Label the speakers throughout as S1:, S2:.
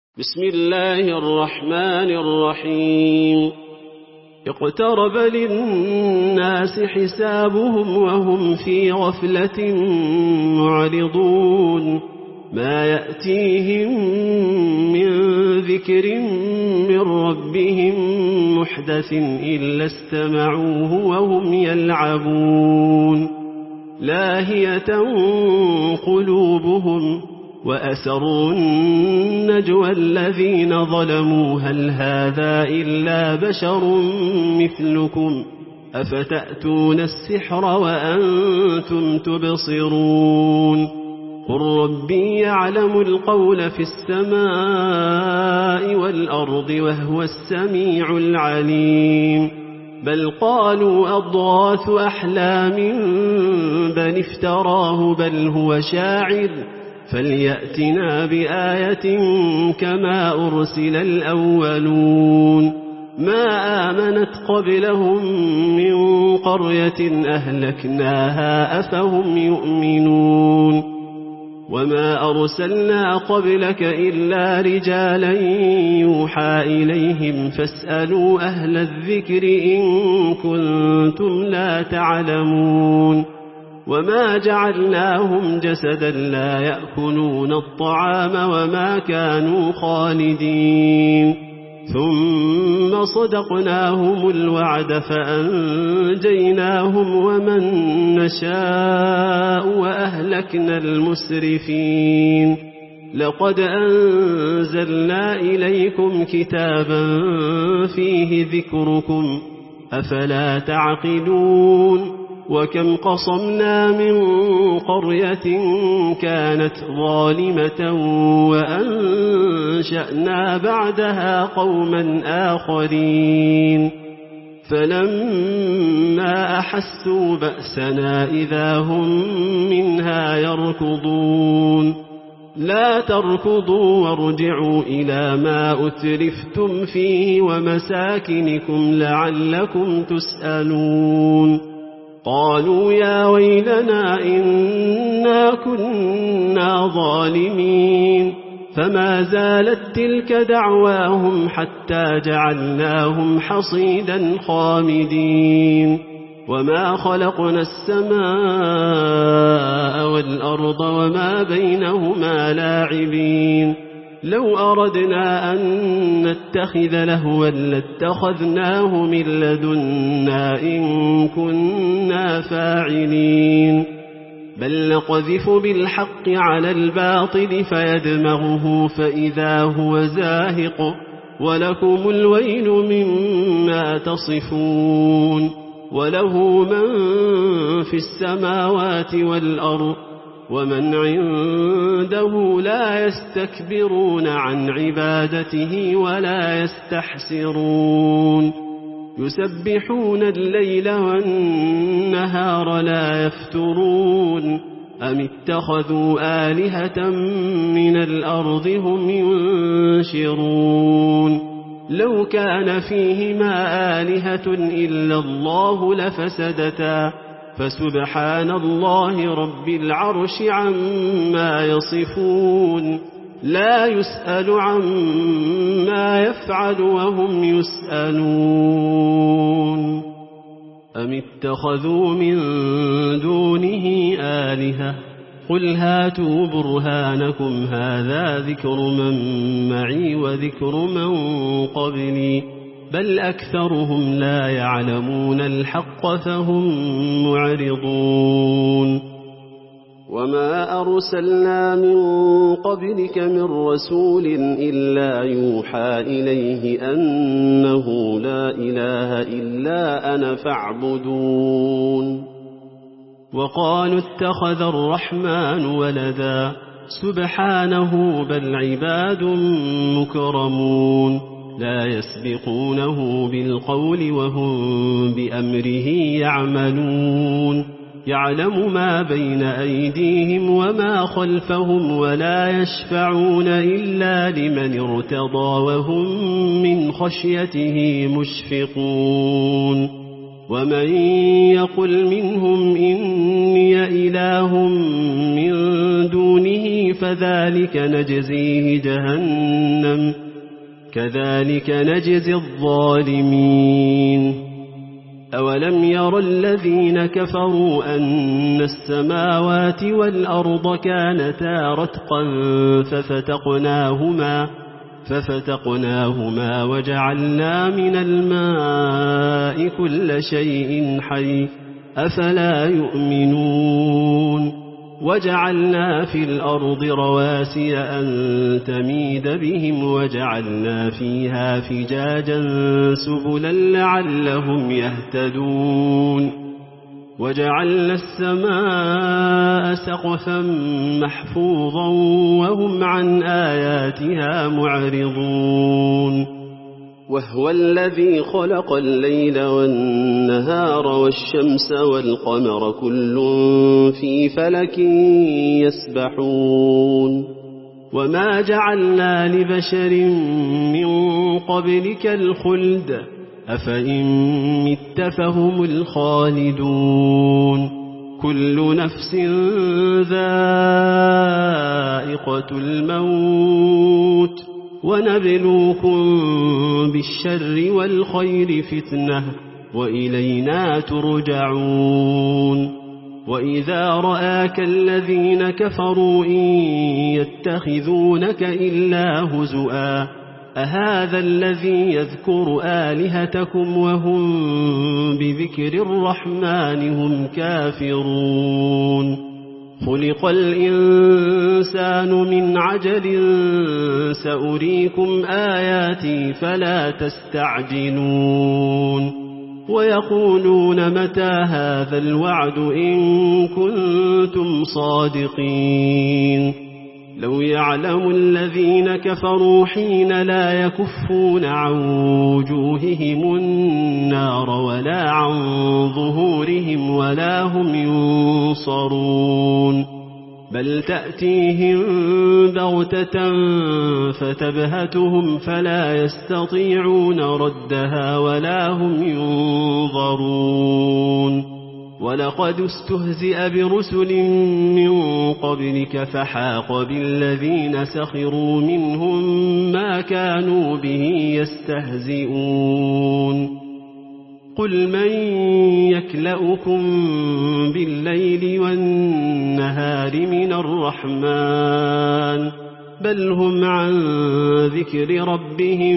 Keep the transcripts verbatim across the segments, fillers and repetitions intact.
S1: بسم الله الرحمن الرحيم اقترب للناس حسابهم وهم في غفلة معرضون ما يأتيهم من ذكر من ربهم محدث إلا استمعوه وهم يلعبون لاهية قلوبهم وأسروا النجوى الذين ظلموا هل هذا إلا بشر مثلكم أفتأتون السحر وأنتم تبصرون قل ربي يعلم القول في السماء والأرض وهو السميع العليم بل قالوا أضغاث أحلام بل افتراه بل هو شاعر فليأتنا بآية كما أرسل الأولون ما آمنت قبلهم من قرية أهلكناها أفهم يؤمنون وما أرسلنا قبلك إلا رجالا يوحى إليهم فاسألوا أهل الذكر إن كنتم لا تعلمون وما جعلناهم جسدا لا يأكلون الطعام وما كانوا خالدين ثم صدقناهم الوعد فأنجيناهم ومن نشاء وأهلكنا المسرفين لقد أنزلنا إليكم كتابا فيه ذكركم أفلا تعقلون وكم قصمنا من قرية كانت ظالمة وأنشأنا بعدها قوما آخرين فلما أحسوا بأسنا إذا هم منها يركضون لا تركضوا وارجعوا إلى ما أترفتم فيه ومساكنكم لعلكم تسألون قالوا يا ويلنا إنا كنا ظالمين فما زالت تلك دعواهم حتى جعلناهم حصيدا خامدين وما خلقنا السماء والأرض وما بينهما لاعبين لو أردنا أن نتخذ لهوا لاتخذناه من لدنا إن كنا فاعلين بل نقذف بالحق على الباطل فيدمغه فإذا هو زاهق ولكم الويل مما تصفون وله من في السماوات والأرض ومن عنده لا يستكبرون عن عبادته ولا يستحسرون يسبحون الليل والنهار لا يفترون أم اتخذوا آلهة من الأرض هم ينشرون لو كان فيهما آلهة إلا الله لفسدتا فسبحان الله رب العرش عما يصفون لا يسأل عما يفعل وهم يسألون أم اتخذوا من دونه آلهة قل هاتوا برهانكم هذا ذكر من معي وذكر من قبلي بل أكثرهم لا يعلمون الحق فهم معرضون وما أرسلنا من قبلك من رسول إلا يوحى إليه أنه لا إله إلا أنا فاعبدون وقالوا اتخذ الرحمن ولدا سبحانه بل عباد مكرمون لا يسبقونه بالقول وهم بأمره يعملون يعلم ما بين أيديهم وما خلفهم ولا يشفعون إلا لمن ارتضى وهم من خشيته مشفقون ومن يقل منهم إني إله من دونه فذلك نجزيه جهنم كذلك نجزي الظالمين أولم ير الذين كفروا أن السماوات والأرض كانتا رتقا ففتقناهما ففتقناهما وجعلنا من الماء كل شيء حي أفلا يؤمنون وجعلنا في الأرض رواسي أن تميد بهم وجعلنا فيها فجاجا سبلا لعلهم يهتدون وجعلنا السماء سقفا محفوظا وهم عن آياتها معرضون وهو الذي خلق الليل والنهار والشمس والقمر كل في فلك يسبحون وما جعلنا لبشر من قبلك الخلد أفإن مت فهم الخالدون كل نفس ذائقة الموت ونبلوكم بالشر والخير فتنة وإلينا ترجعون وإذا رآك الذين كفروا إن يتخذونك إلا هزؤا أهذا الذي يذكر آلهتكم وهم بذكر الرحمن هم كافرون خلق الإنسان من عجل سأريكم آياتي فلا تستعجلون ويقولون متى هذا الوعد إن كنتم صادقين لو يعلم الذين كفروا حين لا يكفون عن وجوههم النار ولا عن ظهورهم ولا هم ينصرون بل تأتيهم بغتة فتبهتهم فلا يستطيعون ردها ولا هم ينظرون ولقد استهزئ برسل من قبلك فحاق بالذين سخروا منهم ما كانوا به يستهزئون قل من يكلؤكم بالليل والنهار من الرحمن بل هم عن ذكر ربهم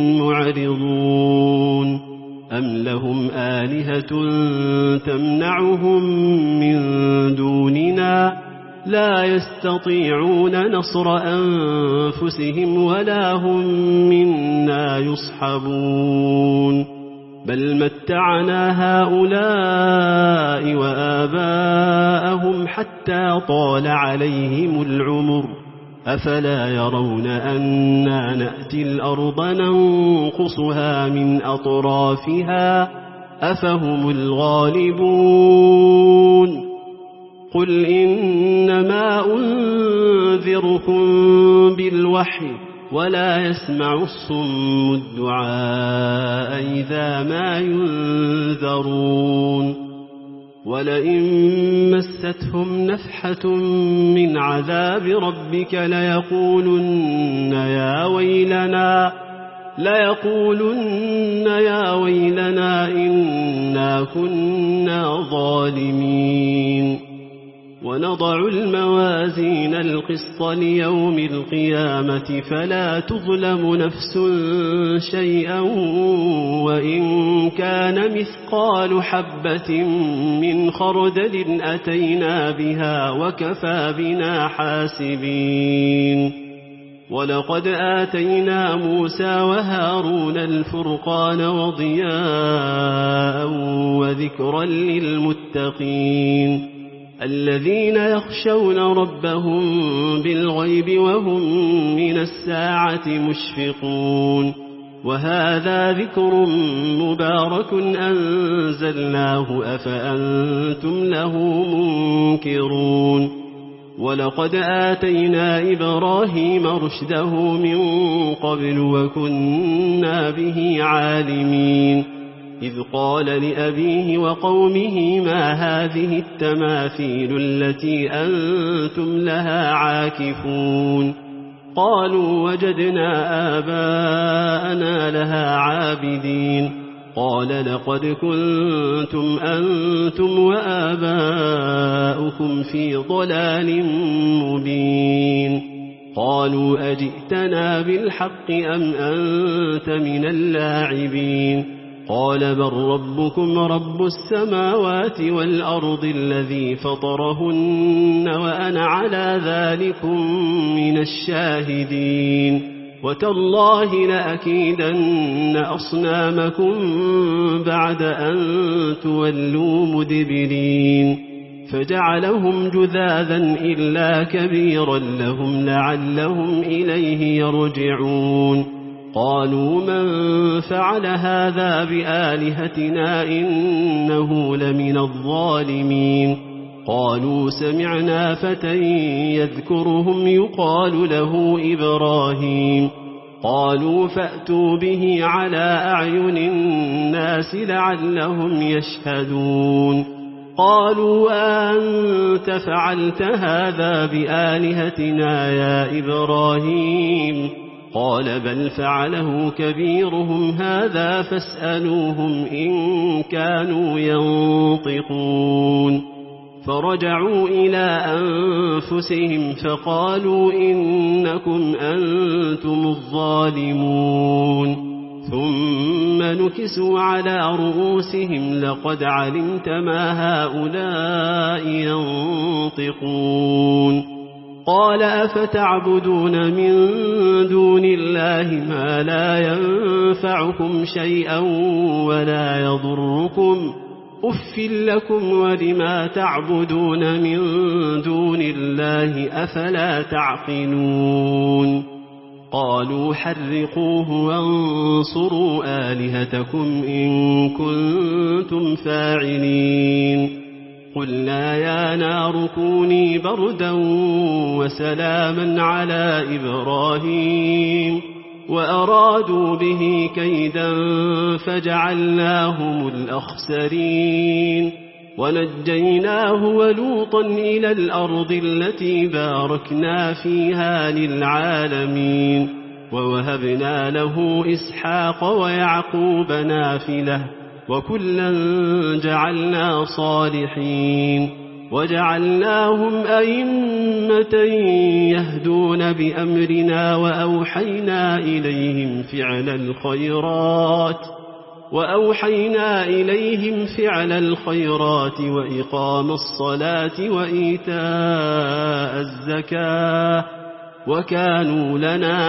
S1: معرضون أم لهم آلهة تمنعهم من دوننا لا يستطيعون نصر أنفسهم ولا هم منا يصحبون بل متعنا هؤلاء وآباءهم حتى طال عليهم العمر أفلا يرون أنا نأتي الأرض ننقصها من أطرافها أفهم الغالبون قل إنما أنذركم بالوحي ولا يسمع الصم الدعاء إذا ما ينذرون ولئن مستهم نفحة من عذاب ربك ليقولن يا ويلنا ليقولن يا ويلنا إنا كنا ظالمين ونضع الموازين القسط ليوم القيامة فلا تظلم نفس شيئا وإن كان مثقال حبة من خردل أتينا بها وكفى بنا حاسبين ولقد آتينا موسى وهارون الفرقان وضياء وذكرا للمتقين الذين يخشون ربهم بالغيب وهم من الساعة مشفقون وهذا ذكر مبارك أنزلناه أفأنتم له منكرون ولقد آتينا إبراهيم رشده من قبل وكنا به عالمين إذ قال لأبيه وقومه ما هذه التماثيل التي أنتم لها عاكفون قالوا وجدنا آباءنا لها عابدين قال لقد كنتم أنتم وآباؤكم في ضلال مبين قالوا أجئتنا بالحق أم أنت من اللاعبين قال بل ربكم رب السماوات والأرض الذي فطرهن وأنا على ذلكم من الشاهدين وتالله لأكيدن أصنامكم بعد أن تولوا مدبرين فجعلهم جذاذا إلا كبيرا لهم لعلهم إليه يرجعون قالوا من فعل هذا بآلهتنا إنه لمن الظالمين قالوا سمعنا فتى يذكرهم يقال له إبراهيم قالوا فأتوا به على أعين الناس لعلهم يشهدون قالوا أنت فعلت هذا بآلهتنا يا إبراهيم قال بل فعله كبيرهم هذا فاسألوهم إن كانوا ينطقون فرجعوا إلى أنفسهم فقالوا إنكم أنتم الظالمون ثم نكسوا على رؤوسهم لقد علمت ما هؤلاء ينطقون قال أفتعبدون من دون الله ما لا ينفعكم شيئا ولا يضركم أف لكم ولما تعبدون من دون الله أفلا تعقلون قالوا حرقوه وانصروا آلهتكم إن كنتم فاعلين قلنا يا نار كوني بردا وسلاما على إبراهيم وأرادوا به كيدا فجعلناهم الأخسرين ونجيناه ولوطا إلى الأرض التي باركنا فيها للعالمين ووهبنا له إسحاق ويعقوب نافلة وكلا جعلنا صالحين وجعلناهم أئمة يهدون بأمرنا وأوحينا إليهم فعل الخيرات وأوحينا إليهم فعل الخيرات وإقام الصلاة وإيتاء الزكاة وكانوا لنا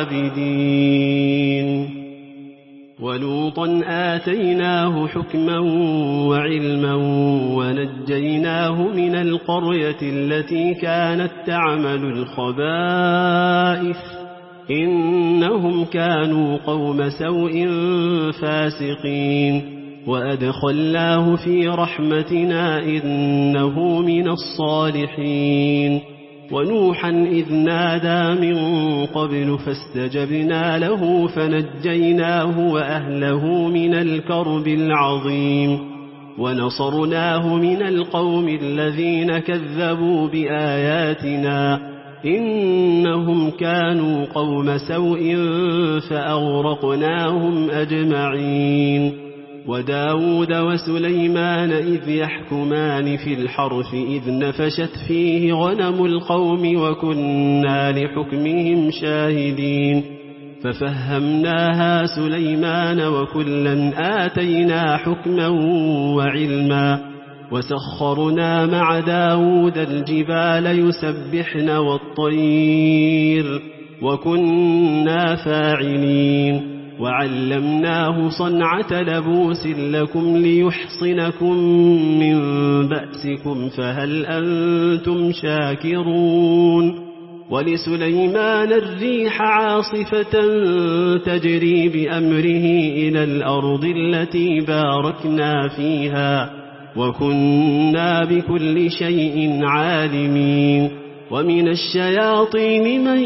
S1: عابدين ولوطا آتيناه حكما وعلما ونجيناه من القرية التي كانت تعمل الخبائث إنهم كانوا قوم سوء فاسقين وأدخلناه في رحمتنا إنه من الصالحين ونوحا إذ نادى من قبل فاستجبنا له فنجيناه وأهله من الكرب العظيم ونصرناه من القوم الذين كذبوا بآياتنا إنهم كانوا قوم سوء فأغرقناهم أجمعين وداود وسليمان إذ يحكمان في الحرث إذ نفشت فيه غنم القوم وكنا لحكمهم شاهدين ففهمناها سليمان وكلا آتينا حكما وعلما وسخرنا مع داود الجبال يسبحن والطير وكنا فاعلين وعلمناه صنعة لبوس لكم ليحصنكم من بأسكم فهل أنتم شاكرون ولسليمان الريح عاصفة تجري بأمره إلى الأرض التي باركنا فيها وكنا بكل شيء عالمين ومن الشياطين من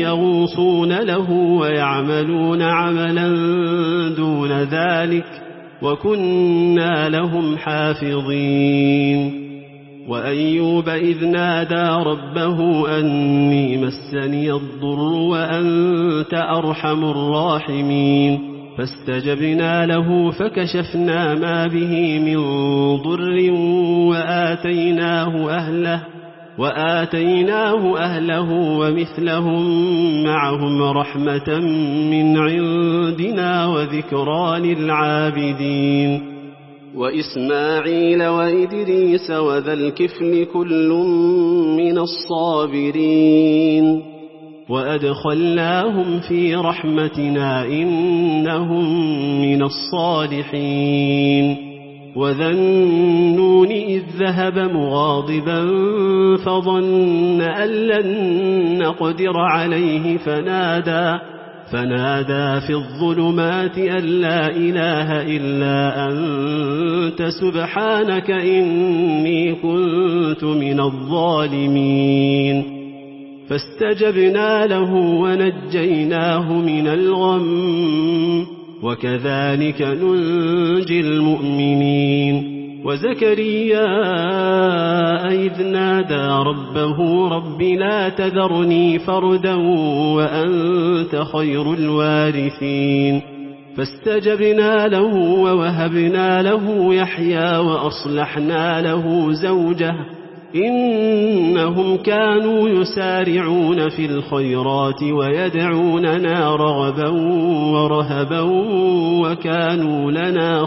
S1: يغوصون له ويعملون عملا دون ذلك وكنا لهم حافظين وأيوب إذ نادى ربه أني مسني الضر وأنت أرحم الراحمين فاستجبنا له فكشفنا ما به من ضر وآتيناه أهله وآتيناه أهله ومثلهم معهم رحمة من عندنا وذكرى للعابدين وإسماعيل وإدريس وذا الكفل كل من الصابرين وأدخلناهم في رحمتنا إنهم من الصالحين وذا النون إذ ذهب مغاضبا فظن أن لن نقدر عليه فنادى فنادى في الظلمات أن لا إله إلا أنت سبحانك إني كنت من الظالمين فاستجبنا له ونجيناه من الغم وكذلك ننجي المؤمنين وزكريا إذ نادى ربه رب لا تذرني فردا وأنت خير الوارثين فاستجبنا له ووهبنا له يحيى وأصلحنا له زوجه إنهم كانوا يسارعون في الخيرات ويدعوننا رغبا ورهبا وكانوا لنا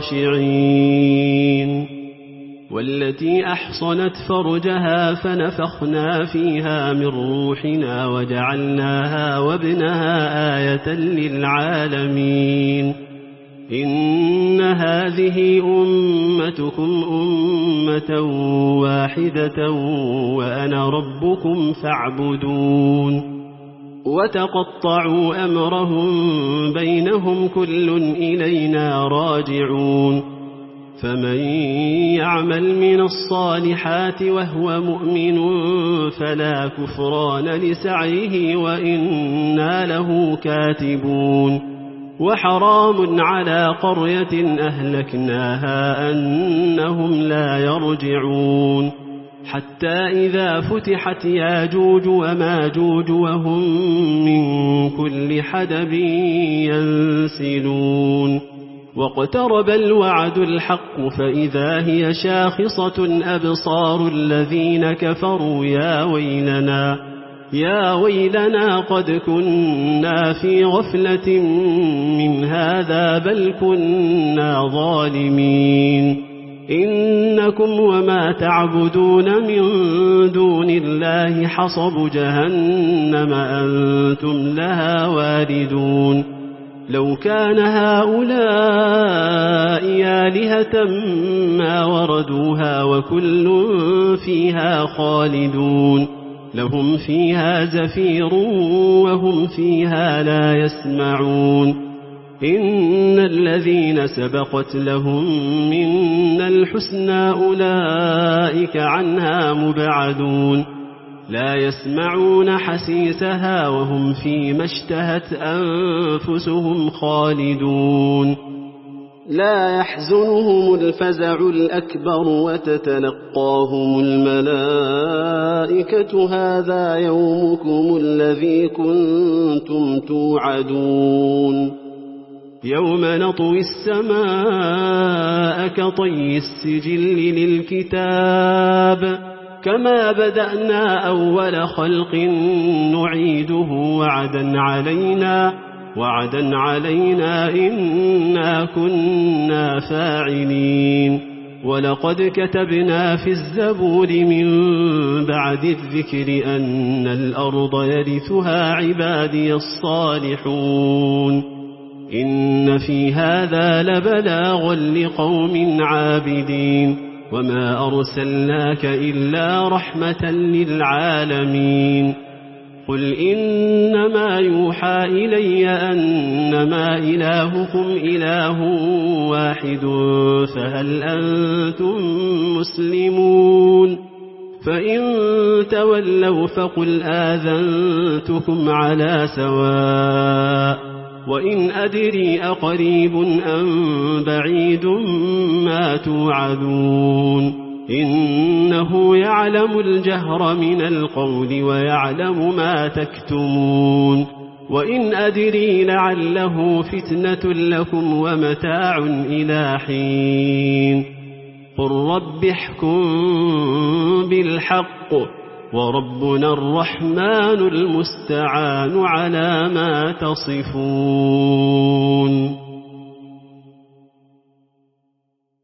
S1: خاشعين والتي أحصنت فرجها فنفخنا فيها من روحنا وجعلناها وابنها آية للعالمين إن هذه أمتكم أمة واحدة وأنا ربكم فاعبدون وتقطعوا أمرهم بينهم كل إلينا راجعون فمن يعمل من الصالحات وهو مؤمن فلا كفران لسعيه وإنا له كاتبون وحرام على قرية أهلكناها أنهم لا يرجعون حتى إذا فتحت ياجوج وماجوج وهم من كل حدب ينسلون واقترب الوعد الحق فإذا هي شاخصة أبصار الذين كفروا يا ويلنا يا ويلنا قد كنا في غفلة من هذا بل كنا ظالمين إنكم وما تعبدون من دون الله حصب جهنم أنتم لها واردون لو كان هؤلاء آلهة ما وردوها وكل فيها خالدون لهم فيها زفير وهم فيها لا يسمعون إن الذين سبقت لهم منا الحسنى أولئك عنها مبعدون لا يسمعون حسيسها وهم فيما اشتهت أنفسهم خالدون لا يحزنهم الفزع الأكبر وتتلقاهم الملائكة هذا يومكم الذي كنتم توعدون يوم نطوي السماء كطي السجل للكتاب كما بدأنا أول خلق نعيده وعدا علينا وعدا علينا إنا كنا فاعلين ولقد كتبنا في الزبور من بعد الذكر أن الأرض يرثها عبادي الصالحون إن في هذا لبلاغا لقوم عابدين وما أرسلناك إلا رحمة للعالمين قل إنما يوحى إلي أنما إلهكم إله واحد فهل أنتم مسلمون فإن تولوا فقل آذنتكم على سواء وإن أدري أقريب أم بعيد ما توعدون إنه يعلم الجهر من القول ويعلم ما تكتمون وإن أدري لعله فتنة لكم ومتاع إلى حين قل رب احكم بالحق وربنا الرحمن المستعان على ما تصفون.